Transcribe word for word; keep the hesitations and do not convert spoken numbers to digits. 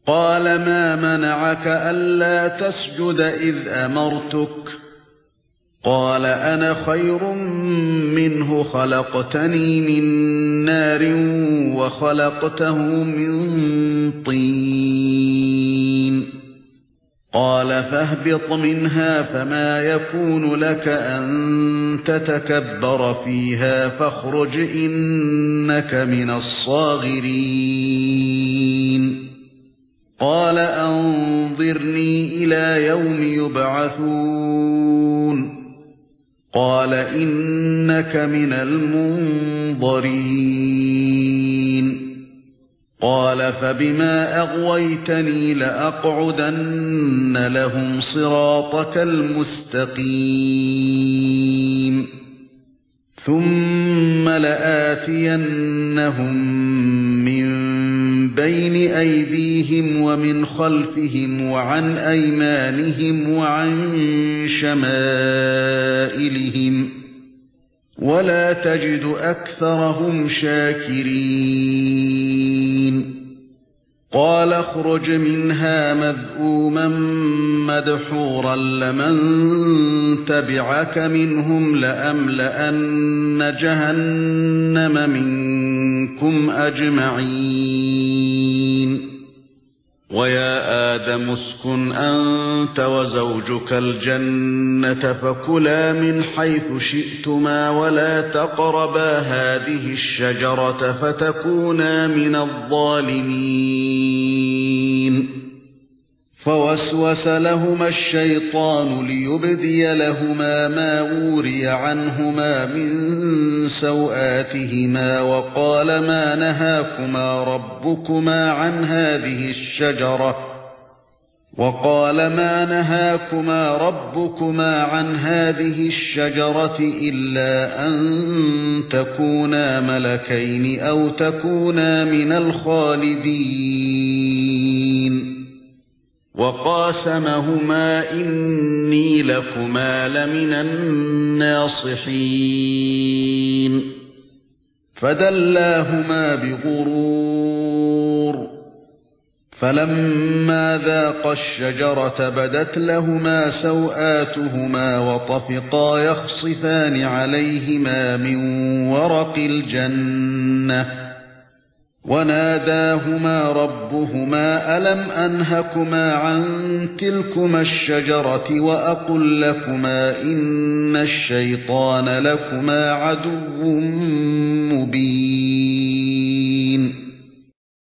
قال ما منعك ألا تسجد إذ أمرتك قال أنا خير منه خلقتني من نار وخلقته من طين قال فاهبط منها فما يكون لك أن تتكبر فيها فاخرج إنك من الصاغرين قال أنظرني إلى يوم يبعثون قال إنك من المنظرين قال فبما أغويتني لأقعدن لهم صراطك المستقيم ثم لآتينهم من بين أيديهم ومن خلفهم وعن أيمانهم وعن شمائلهم ولا تجد أكثرهم شاكرين قال اخرج منها مذءوما مدحورا لمن تبعك منهم لأملأن جهنم منكم أجمعين ويا آدم اسكن أنت وزوجك الجنة فكلا من حيث شئتما ولا تقربا هذه الشجرة فتكونا من الظالمين فوسوس لهما الشيطان ليبدي لهما ما وري عنهما من سوآتهما وقال ما نهاكما ربكما عن هذه الشجرة وقال ما نهاكما ربكما عن هذه الشجرة إلا أن تكونا ملكين أو تكونا من الخالدين وقاسمهما إني لكما لمن الناصحين فدلاهما بغرور فلما ذاقا الشجرة بدت لهما سوآتهما وطفقا يخصفان عليهما من ورق الجنة وناداهما ربهما ألم أنهكما عن تلكما الشجرة وأقل لكما إن الشيطان لكما عدو مبين